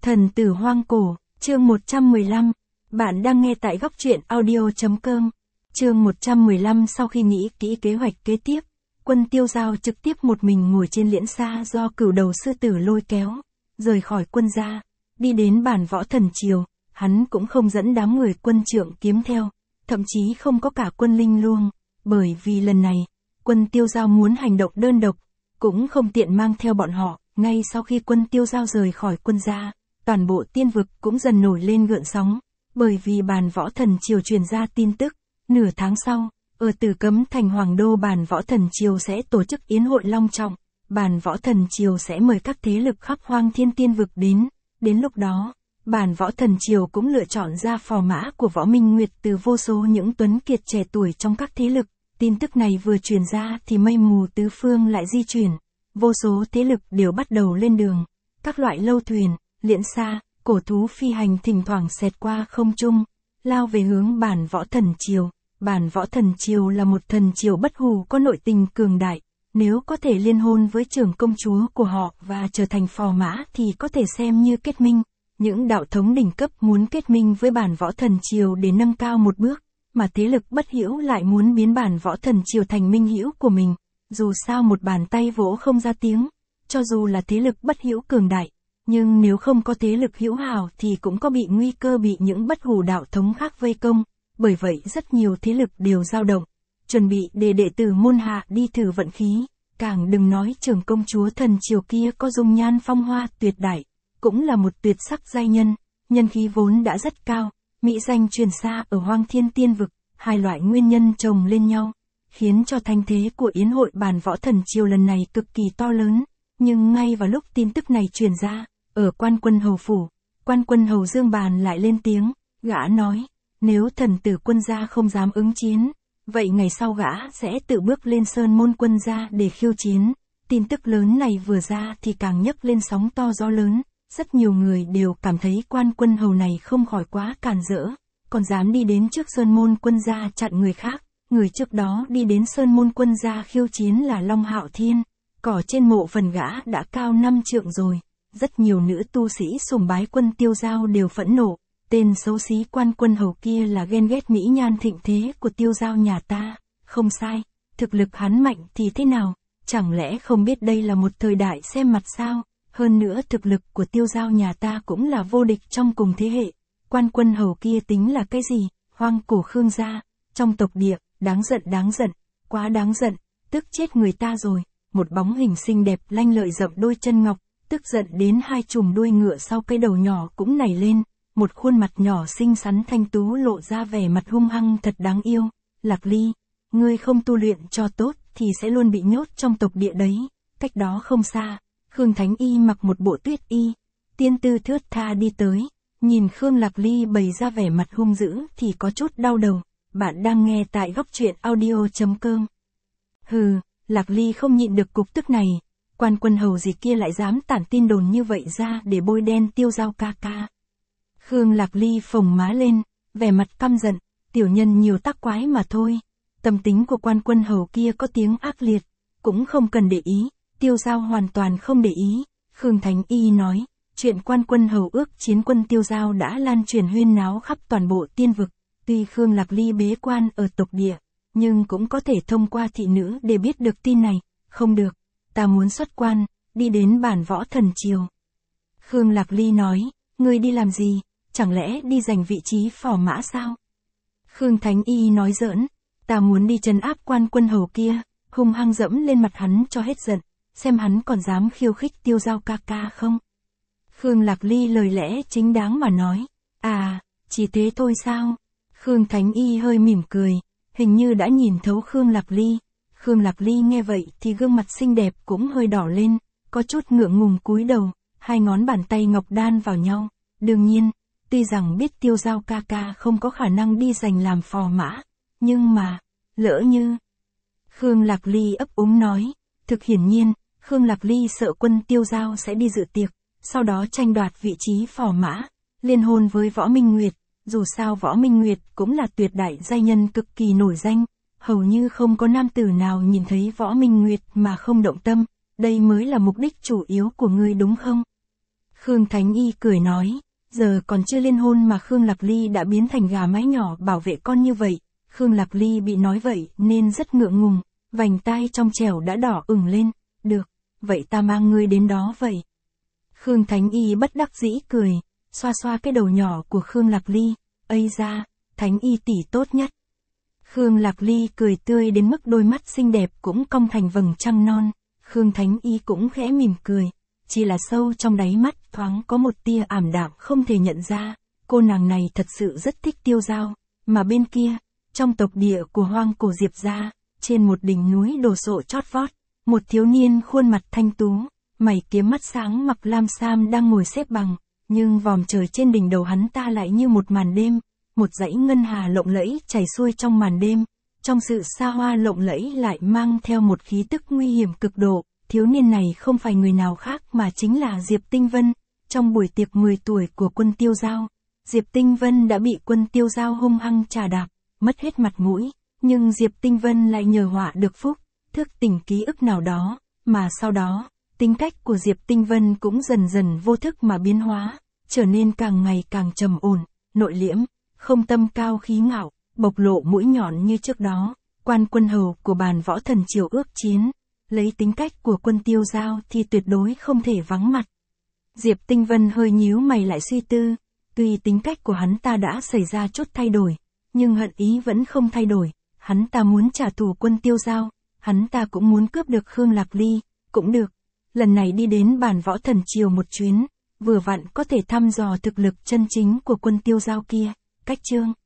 Thần tử hoang cổ, chương 115. Bạn đang nghe tại góc truyện audio.com. Chương 115. Sau khi nghĩ kỹ kế hoạch kế tiếp, Quân Tiêu Dao trực tiếp một mình ngồi trên liễn xa do Cửu Đầu sư tử lôi kéo, rời khỏi quân gia, đi đến bản võ thần triều. Hắn cũng không dẫn đám người quân trượng kiếm theo, thậm chí không có cả quân linh luông, bởi vì lần này, Quân Tiêu Dao muốn hành động đơn độc, cũng không tiện mang theo bọn họ. Ngay sau khi Quân Tiêu Dao rời khỏi quân gia, toàn bộ tiên vực cũng dần nổi lên gợn sóng, bởi vì bản võ thần triều truyền ra tin tức, nửa tháng sau, ở Tử Cấm thành Hoàng đô bản võ thần triều sẽ tổ chức yến hội long trọng, bản võ thần triều sẽ mời các thế lực khắp Hoang Thiên tiên vực đến lúc đó, bản võ thần triều cũng lựa chọn ra phò mã của Võ Minh Nguyệt từ vô số những tuấn kiệt trẻ tuổi trong các thế lực. Tin tức này vừa truyền ra thì mây mù tứ phương lại di chuyển, vô số thế lực đều bắt đầu lên đường, các loại lâu thuyền, liễn xa, cổ thú phi hành thỉnh thoảng xẹt qua không trung, lao về hướng bản võ thần triều. Bản võ thần triều là một thần triều bất hủ có nội tình cường đại, nếu có thể liên hôn với trưởng công chúa của họ và trở thành phò mã thì có thể xem như kết minh. Những đạo thống đỉnh cấp muốn kết minh với bản võ thần triều để nâng cao một bước, mà thế lực bất hữu lại muốn biến bản võ thần triều thành minh hữu của mình. Dù sao một bàn tay vỗ không ra tiếng, cho dù là thế lực bất hữu cường đại, nhưng nếu không có thế lực hữu hảo thì cũng có bị nguy cơ bị những bất hủ đạo thống khác vây công. Bởi vậy rất nhiều thế lực đều dao động, chuẩn bị để đệ tử môn hạ đi thử vận khí. Càng đừng nói trưởng công chúa thần triều kia có dung nhan phong hoa tuyệt đại, cũng là một tuyệt sắc giai nhân, nhân khí vốn đã rất cao, mỹ danh truyền xa ở Hoang Thiên tiên vực. Hai loại nguyên nhân chồng lên nhau, khiến cho thanh thế của yến hội bản võ thần triều lần này cực kỳ to lớn. Nhưng ngay vào lúc tin tức này truyền ra, ở Quan Quân Hầu phủ, Quan Quân Hầu Dương Bàn lại lên tiếng, gã nói, nếu thần tử quân gia không dám ứng chiến, vậy ngày sau gã sẽ tự bước lên sơn môn quân gia để khiêu chiến. Tin tức lớn này vừa ra thì càng nhấc lên sóng to gió lớn, rất nhiều người đều cảm thấy Quan Quân Hầu này không khỏi quá càn rỡ, còn dám đi đến trước sơn môn quân gia chặn người khác. Người trước đó đi đến sơn môn quân gia khiêu chiến là Long Hạo Thiên, cỏ trên mộ phần gã đã cao 5 trượng rồi. Rất nhiều nữ tu sĩ sùng bái Quân Tiêu Dao đều phẫn nộ, tên xấu xí Quan Quân Hầu kia là ghen ghét mỹ nhan thịnh thế của Tiêu Dao nhà ta. Không sai, thực lực hắn mạnh thì thế nào, chẳng lẽ không biết đây là một thời đại xem mặt sao? Hơn nữa thực lực của Tiêu Dao nhà ta cũng là vô địch trong cùng thế hệ. Quan Quân Hầu kia tính là cái gì? Hoang cổ Khương gia, trong tộc địa, đáng giận, quá đáng giận, tức chết người ta rồi. Một bóng hình xinh đẹp lanh lợi rậm đôi chân ngọc, tức giận đến hai chùm đuôi ngựa sau cái đầu nhỏ cũng nảy lên, một khuôn mặt nhỏ xinh xắn thanh tú lộ ra vẻ mặt hung hăng thật đáng yêu. Lạc Ly, ngươi không tu luyện cho tốt thì sẽ luôn bị nhốt trong tộc địa đấy. Cách đó không xa, Khương Thánh Y mặc một bộ tuyết y, tiên tư thướt tha đi tới, nhìn Khương Lạc Ly bày ra vẻ mặt hung dữ thì có chút đau đầu. Bạn đang nghe tại góc truyện audio.com. Hừ, Lạc Ly không nhịn được cục tức này, Quan Quân Hầu gì kia lại dám tản tin đồn như vậy ra để bôi đen Tiêu Dao ca ca. Khương Lạc Ly phồng má lên, vẻ mặt căm giận, tiểu nhân nhiều tác quái mà thôi. Tâm tính của Quan Quân Hầu kia có tiếng ác liệt, cũng không cần để ý. Tiêu Dao hoàn toàn không để ý. Khương Thánh Y nói, chuyện Quan Quân Hầu ước chiến Quân Tiêu Dao đã lan truyền huyên náo khắp toàn bộ tiên vực. Tuy Khương Lạc Ly bế quan ở tộc địa, nhưng cũng có thể thông qua thị nữ để biết được tin này. Không được, ta muốn xuất quan, đi đến bản võ thần triều. Khương Lạc Ly nói, ngươi đi làm gì, chẳng lẽ đi giành vị trí phò mã sao? Khương Thánh Y nói giỡn, ta muốn đi trấn áp Quan Quân Hầu kia, hung hăng dẫm lên mặt hắn cho hết giận, xem hắn còn dám khiêu khích Tiêu Dao ca ca không? Khương Lạc Ly lời lẽ chính đáng mà nói, à, chỉ thế thôi sao? Khương Thánh Y hơi mỉm cười, hình như đã nhìn thấu Khương Lạc Ly. Khương Lạc Ly nghe vậy thì gương mặt xinh đẹp cũng hơi đỏ lên, có chút ngượng ngùng cúi đầu, hai ngón bàn tay ngọc đan vào nhau. Đương nhiên, tuy rằng biết Tiêu Dao ca ca không có khả năng đi giành làm phò mã, nhưng mà, lỡ như... Khương Lạc Ly ấp úng nói, thực hiển nhiên, Khương Lạc Ly sợ Quân Tiêu Dao sẽ đi dự tiệc, sau đó tranh đoạt vị trí phò mã, liên hôn với Võ Minh Nguyệt. Dù sao Võ Minh Nguyệt cũng là tuyệt đại giai nhân cực kỳ nổi danh, hầu như không có nam tử nào nhìn thấy Võ Minh Nguyệt mà không động tâm, đây mới là mục đích chủ yếu của ngươi đúng không? Khương Thánh Y cười nói, giờ còn chưa liên hôn mà Khương Lạc Ly đã biến thành gà mái nhỏ bảo vệ con như vậy. Khương Lạc Ly bị nói vậy nên rất ngượng ngùng, vành tai trong trẻo đã đỏ ửng lên. Được, vậy ta mang ngươi đến đó vậy. Khương Thánh Y bất đắc dĩ cười, xoa xoa cái đầu nhỏ của Khương Lạc Ly. Ây da, Thánh Y tỷ tốt nhất. Khương Lạc Ly cười tươi đến mức đôi mắt xinh đẹp cũng cong thành vầng trăng non. Khương Thánh Y cũng khẽ mỉm cười, chỉ là sâu trong đáy mắt thoáng có một tia ảm đạm không thể nhận ra. Cô nàng này thật sự rất thích Tiêu Dao, mà bên kia, trong tộc địa của Hoang Cổ Diệp gia, trên một đỉnh núi đồ sộ chót vót, một thiếu niên khuôn mặt thanh tú, mày kiếm mắt sáng mặc lam sam đang ngồi xếp bằng, nhưng vòm trời trên đỉnh đầu hắn ta lại như một màn đêm, một dãy ngân hà lộng lẫy chảy xuôi trong màn đêm, trong sự xa hoa lộng lẫy lại mang theo một khí tức nguy hiểm cực độ. Thiếu niên này không phải người nào khác mà chính là Diệp Tinh Vân. Trong buổi tiệc 10 tuổi của quân Tiêu Dao, Diệp Tinh Vân đã bị quân Tiêu Dao hung hăng trà đạp, mất hết mặt mũi, nhưng Diệp Tinh Vân lại nhờ họa được phúc, thức tỉnh ký ức nào đó, mà sau đó, tính cách của Diệp Tinh Vân cũng dần dần vô thức mà biến hóa, trở nên càng ngày càng trầm ổn, nội liễm, không tâm cao khí ngạo, bộc lộ mũi nhọn như trước đó. Quan quân hầu của bàn võ thần triều ước chiến, lấy tính cách của quân Tiêu Dao thì tuyệt đối không thể vắng mặt. Diệp Tinh Vân hơi nhíu mày lại suy tư, tuy tính cách của hắn ta đã xảy ra chút thay đổi, nhưng hận ý vẫn không thay đổi. Hắn ta muốn trả thù quân Tiêu Dao, hắn ta cũng muốn cướp được Khương Lạc Ly, cũng được. Lần này đi đến bàn võ thần triều một chuyến, vừa vặn có thể thăm dò thực lực chân chính của quân Tiêu Dao kia. Cách chương